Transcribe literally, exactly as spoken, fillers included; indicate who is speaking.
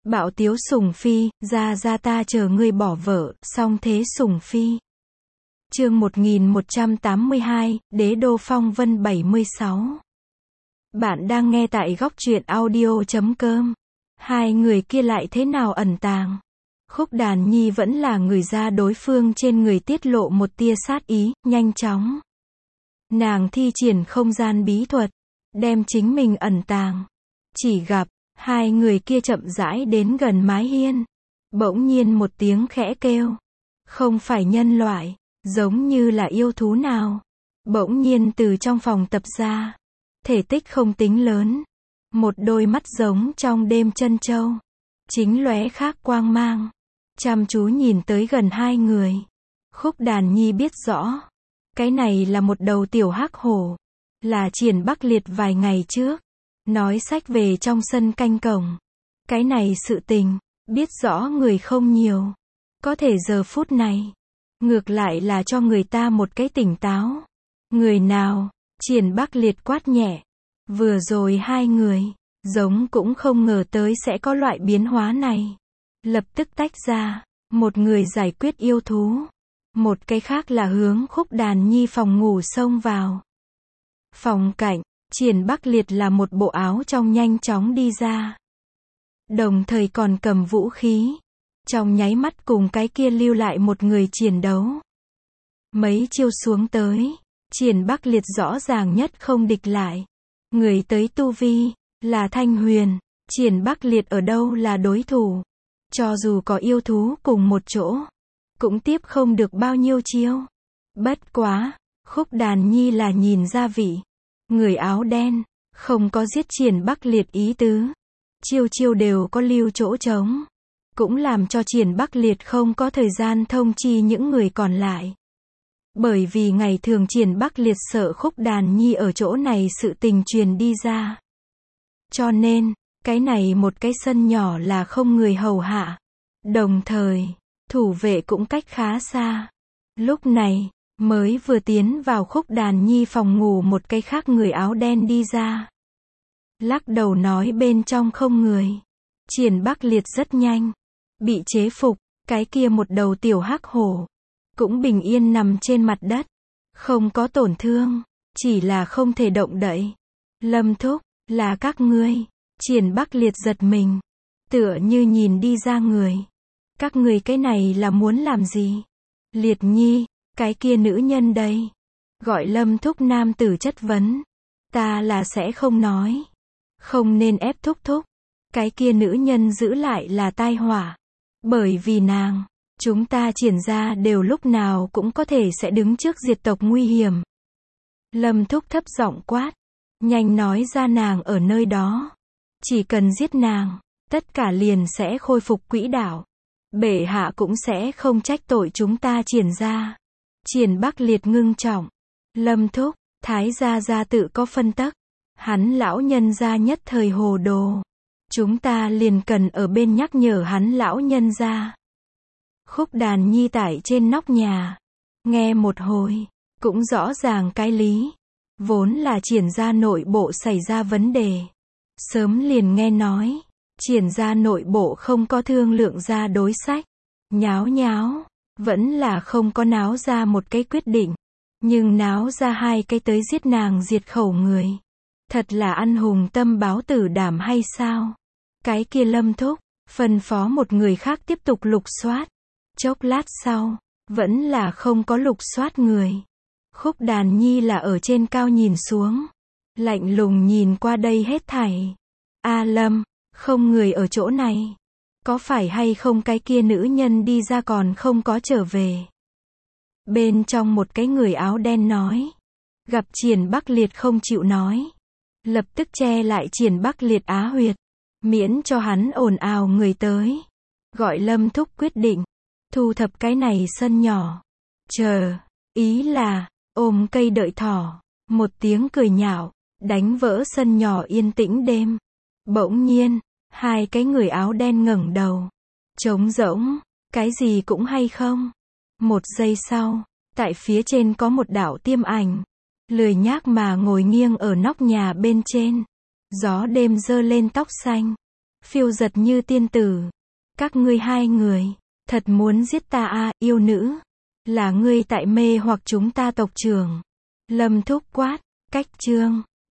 Speaker 1: Bạo tiếu Sùng Phi, ra ra ta chờ ngươi bỏ vợ, song thế Sùng Phi. Chương một nghìn một trăm tám mươi hai, Đế đô phong vân bảy mươi sáu. Bạn đang nghe tại góc truyện audio chấm com. Hai người kia lại thế nào ẩn tàng? Khúc Đàn Nhi vẫn là người ra đối phương trên người tiết lộ một tia sát ý, nhanh chóng. Nàng thi triển không gian bí thuật, đem chính mình ẩn tàng. Chỉ gặp, hai người kia chậm rãi đến gần mái hiên. Bỗng nhiên một tiếng khẽ kêu. Không phải nhân loại, giống như là yêu thú nào. Bỗng nhiên từ trong phòng tập ra. Thể tích không tính lớn. Một đôi mắt giống trong đêm chân châu. Chính lóe khác quang mang. Chăm chú nhìn tới gần hai người. Khúc Đàn Nhi biết rõ. Cái này là một đầu tiểu hắc hổ. Là Triển Bắc Liệt vài ngày trước. Nói sách về trong sân canh cổng. Cái này sự tình, biết rõ người không nhiều. Có thể giờ phút này. Ngược lại là cho người ta một cái tỉnh táo. Người nào? Triển Bắc Liệt quát nhẹ. Vừa rồi hai người, giống cũng không ngờ tới sẽ có loại biến hóa này. Lập tức tách ra. Một người giải quyết yêu thú. Một cái khác là hướng Khúc Đàn Nhi phòng ngủ xông vào. Phòng cạnh, Triển Bắc Liệt là một bộ áo trong nhanh chóng đi ra. Đồng thời còn cầm vũ khí. Trong nháy mắt cùng cái kia lưu lại một người chiến đấu. Mấy chiêu xuống tới. Triển Bắc Liệt rõ ràng nhất không địch lại. Người tới tu vi, là Thanh Huyền. Triển Bắc Liệt ở đâu là đối thủ. Cho dù có yêu thú cùng một chỗ. Cũng tiếp không được bao nhiêu chiêu. Bất quá, Khúc Đàn Nhi là nhìn ra vị. Người áo đen, không có giết Triển Bắc Liệt ý tứ. Chiêu chiêu đều có lưu chỗ trống. Cũng làm cho Triển Bắc Liệt không có thời gian thông chi những người còn lại. Bởi vì ngày thường Triển Bắc Liệt sợ Khúc Đàn Nhi ở chỗ này sự tình truyền đi ra. Cho nên, cái này một cái sân nhỏ là không người hầu hạ. Đồng thời, thủ vệ cũng cách khá xa. Lúc này, mới vừa tiến vào Khúc Đàn Nhi phòng ngủ một cái khác người áo đen đi ra. Lắc đầu nói bên trong không người. Triển Bắc Liệt rất nhanh. Bị chế phục, cái kia một đầu tiểu hắc hổ. Cũng bình yên nằm trên mặt đất. Không có tổn thương. Chỉ là không thể động đậy. Lâm thúc, là các ngươi. Triển Bắc Liệt giật mình. Tựa như nhìn đi ra người. Các ngươi cái này là muốn làm gì? Liệt Nhi, cái kia nữ nhân đây. Gọi Lâm thúc nam tử chất vấn. Ta là sẽ không nói. Không nên ép thúc thúc. Cái kia nữ nhân giữ lại là tai họa. Bởi vì nàng, chúng ta Triển ra đều lúc nào cũng có thể sẽ đứng trước diệt tộc nguy hiểm. Lâm thúc thấp giọng quát. Nhanh nói ra nàng ở nơi đó. Chỉ cần giết nàng, tất cả liền sẽ khôi phục quỹ đạo. Bệ hạ cũng sẽ không trách tội chúng ta Triển ra. Triển Bắc Liệt ngưng trọng. Lâm thúc, Thái gia gia tự có phân tắc. Hắn lão nhân gia nhất thời hồ đồ. Chúng ta liền cần ở bên nhắc nhở hắn lão nhân gia. Khúc Đàn Nhi tại trên nóc nhà. Nghe một hồi, cũng rõ ràng cái lý. Vốn là Triển ra nội bộ xảy ra vấn đề. Sớm liền nghe nói. Triển ra nội bộ không có thương lượng ra đối sách. Nháo nháo. Vẫn là không có náo ra một cái quyết định. Nhưng náo ra hai cái tới giết nàng diệt khẩu người. Thật là ăn hùng tâm báo tử đảm hay sao? Cái kia Lâm thúc, phân phó một người khác tiếp tục lục soát. Chốc lát sau, vẫn là không có lục soát người. Khúc Đàn Nhi là ở trên cao nhìn xuống. Lạnh lùng nhìn qua đây hết thảy. A Lâm, không người ở chỗ này. Có phải hay không cái kia nữ nhân đi ra còn không có trở về? Bên trong một cái người áo đen nói. Gặp Triển Bắc Liệt không chịu nói. Lập tức che lại Triển Bắc Liệt á huyệt. Miễn cho hắn ồn ào người tới. Gọi Lâm thúc quyết định. Thu thập cái này sân nhỏ. Chờ. Ý là, ôm cây đợi thỏ. Một tiếng cười nhạo. Đánh vỡ sân nhỏ yên tĩnh đêm. Bỗng nhiên, hai cái người áo đen ngẩng đầu. Trống rỗng. Cái gì cũng hay không? Một giây sau, tại phía trên có một đạo tiêm ảnh. Lười nhác mà ngồi nghiêng ở nóc nhà bên trên. Gió đêm dơ lên tóc xanh. phiêu giật như tiên tử. Các ngươi hai người, thật muốn giết ta à, yêu nữ. Là ngươi tại mê hoặc chúng ta tộc trưởng. Lâm Thúc quát, cách chương.